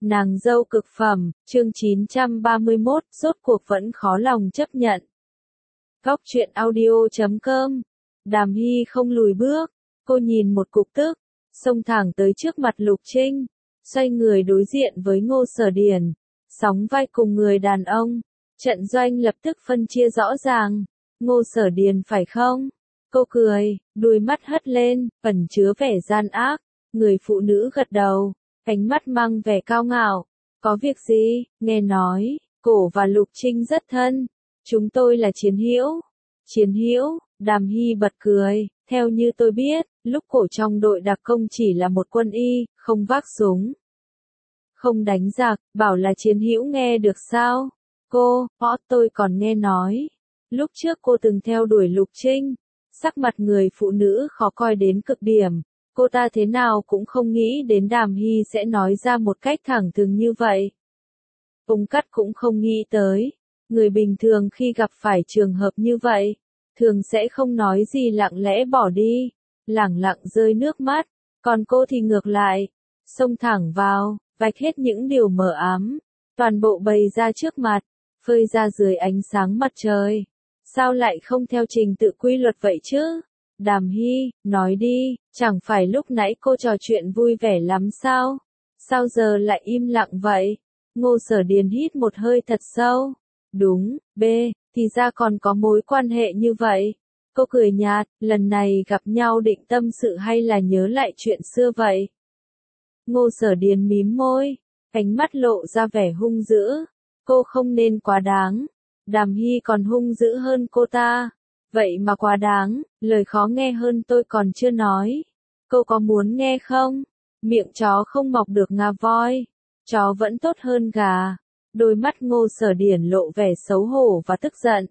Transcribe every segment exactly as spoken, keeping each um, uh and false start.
Nàng dâu cực phẩm, chương chín trăm ba mươi mốt, rốt cuộc vẫn khó lòng chấp nhận. Góc truyện audio chấm com. Đàm Hy không lùi bước, cô nhìn một cục tức, xông thẳng tới trước mặt Lục Trinh, xoay người đối diện với Ngô Sở Điền, sóng vai cùng người đàn ông, trận doanh lập tức phân chia rõ ràng. Ngô Sở Điền phải không? Cô cười, đuôi mắt hất lên, ẩn chứa vẻ gian ác, người phụ nữ gật đầu, ánh mắt mang vẻ cao ngạo. Có việc gì? Nghe nói, cổ và Lục Trinh rất thân, chúng tôi là chiến hữu. Chiến hữu? Đàm Hy bật cười, theo như tôi biết, lúc cổ trong đội đặc công chỉ là một quân y, không vác súng, không đánh giặc, bảo là chiến hữu nghe được sao? Cô, họ tôi còn nghe nói, lúc trước cô từng theo đuổi Lục Trinh. Sắc mặt người phụ nữ khó coi đến cực điểm, cô ta thế nào cũng không nghĩ đến Đàm Hy sẽ nói ra một cách thẳng thừng như vậy. Ông Cắt cũng không nghĩ tới, người bình thường khi gặp phải trường hợp như vậy, thường sẽ không nói gì lặng lẽ bỏ đi, lẳng lặng rơi nước mắt, còn cô thì ngược lại, xông thẳng vào, vạch hết những điều mờ ám, toàn bộ bày ra trước mặt, phơi ra dưới ánh sáng mặt trời. Sao lại không theo trình tự quy luật vậy chứ? Đàm Hy, nói đi, chẳng phải lúc nãy cô trò chuyện vui vẻ lắm sao? Sao giờ lại im lặng vậy? Ngô Sở Điền hít một hơi thật sâu. Đúng, B, thì ra còn có mối quan hệ như vậy. Cô cười nhạt, lần này gặp nhau định tâm sự hay là nhớ lại chuyện xưa vậy? Ngô Sở Điền mím môi, ánh mắt lộ ra vẻ hung dữ. Cô không nên quá đáng. Đàm Hy còn hung dữ hơn cô ta. Vậy mà quá đáng, lời khó nghe hơn tôi còn chưa nói. Cô có muốn nghe không? Miệng chó không mọc được ngà voi. Chó vẫn tốt hơn gà. Đôi mắt Ngô Sở Điển lộ vẻ xấu hổ và tức giận.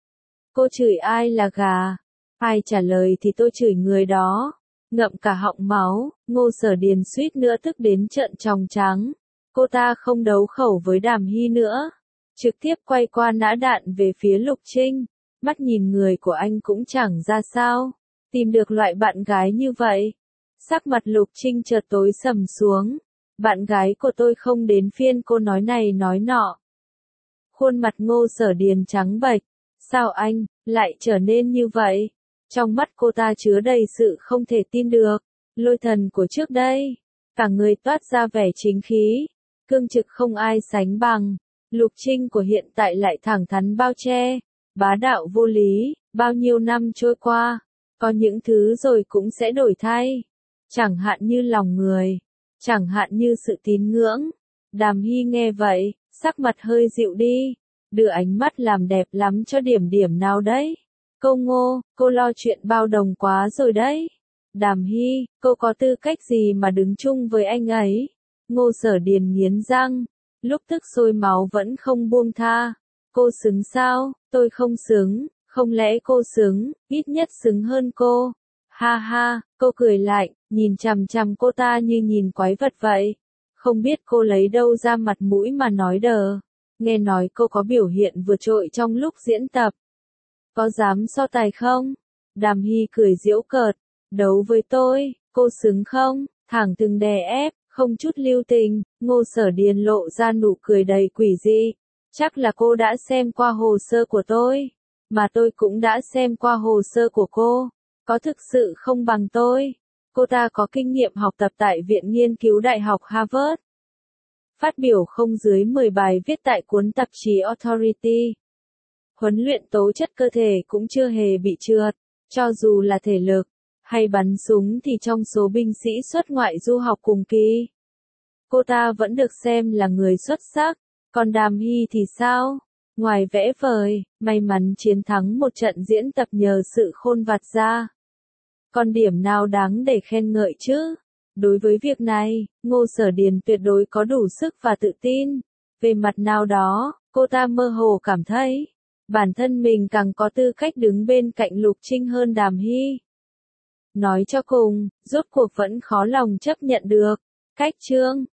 Cô chửi ai là gà? Ai trả lời thì tôi chửi người đó. Ngậm cả họng máu, Ngô Sở Điền suýt nữa tức đến trợn tròng trắng. Cô ta không đấu khẩu với Đàm Hy nữa. Trực tiếp quay qua nã đạn về phía Lục Trinh, mắt nhìn người của anh cũng chẳng ra sao, tìm được loại bạn gái như vậy. Sắc mặt Lục Trinh chợt tối sầm xuống, bạn gái của tôi không đến phiên cô nói này nói nọ. Khuôn mặt Ngô Sở Điền trắng bệch, sao anh, lại trở nên như vậy? Trong mắt cô ta chứa đầy sự không thể tin được, lôi thần của trước đây, cả người toát ra vẻ chính khí, cương trực không ai sánh bằng. Lục Trinh của hiện tại lại thẳng thắn bao che, bá đạo vô lý, bao nhiêu năm trôi qua, có những thứ rồi cũng sẽ đổi thay. Chẳng hạn như lòng người, chẳng hạn như sự tín ngưỡng. Đàm Hy nghe vậy, sắc mặt hơi dịu đi, đưa ánh mắt làm đẹp lắm cho điểm điểm nào đấy. Cô Ngô, cô lo chuyện bao đồng quá rồi đấy. Đàm Hy, cô có tư cách gì mà đứng chung với anh ấy? Ngô Sở Điền nghiến răng. Lúc tức sôi máu vẫn không buông tha. Cô xứng sao? Tôi không xứng, không lẽ cô xứng, ít nhất xứng hơn cô. Ha ha, cô cười lại, nhìn chằm chằm cô ta như nhìn quái vật vậy. Không biết cô lấy đâu ra mặt mũi mà nói đờ. Nghe nói cô có biểu hiện vượt trội trong lúc diễn tập. Có dám so tài không? Đàm Hy cười giễu cợt. Đấu với tôi, cô xứng không? Thẳng từng đè ép. Không chút lưu tình, Ngô Sở Điền lộ ra nụ cười đầy quỷ dị. Chắc là cô đã xem qua hồ sơ của tôi, mà tôi cũng đã xem qua hồ sơ của cô. Có thực sự không bằng tôi. Cô ta có kinh nghiệm học tập tại Viện Nghiên cứu Đại học Harvard. Phát biểu không dưới mười bài viết tại cuốn tạp chí Authority. Huấn luyện tố chất cơ thể cũng chưa hề bị trượt, cho dù là thể lực hay bắn súng thì trong số binh sĩ xuất ngoại du học cùng kỳ, cô ta vẫn được xem là người xuất sắc. Còn Đàm Hy thì sao? Ngoài vẽ vời, may mắn chiến thắng một trận diễn tập nhờ sự khôn vặt ra, còn điểm nào đáng để khen ngợi chứ? Đối với việc này, Ngô Sở Điền tuyệt đối có đủ sức và tự tin. Về mặt nào đó, cô ta mơ hồ cảm thấy, bản thân mình càng có tư cách đứng bên cạnh Lục Trinh hơn Đàm Hy. Nói cho cùng, rốt cuộc vẫn khó lòng chấp nhận được. Cách chương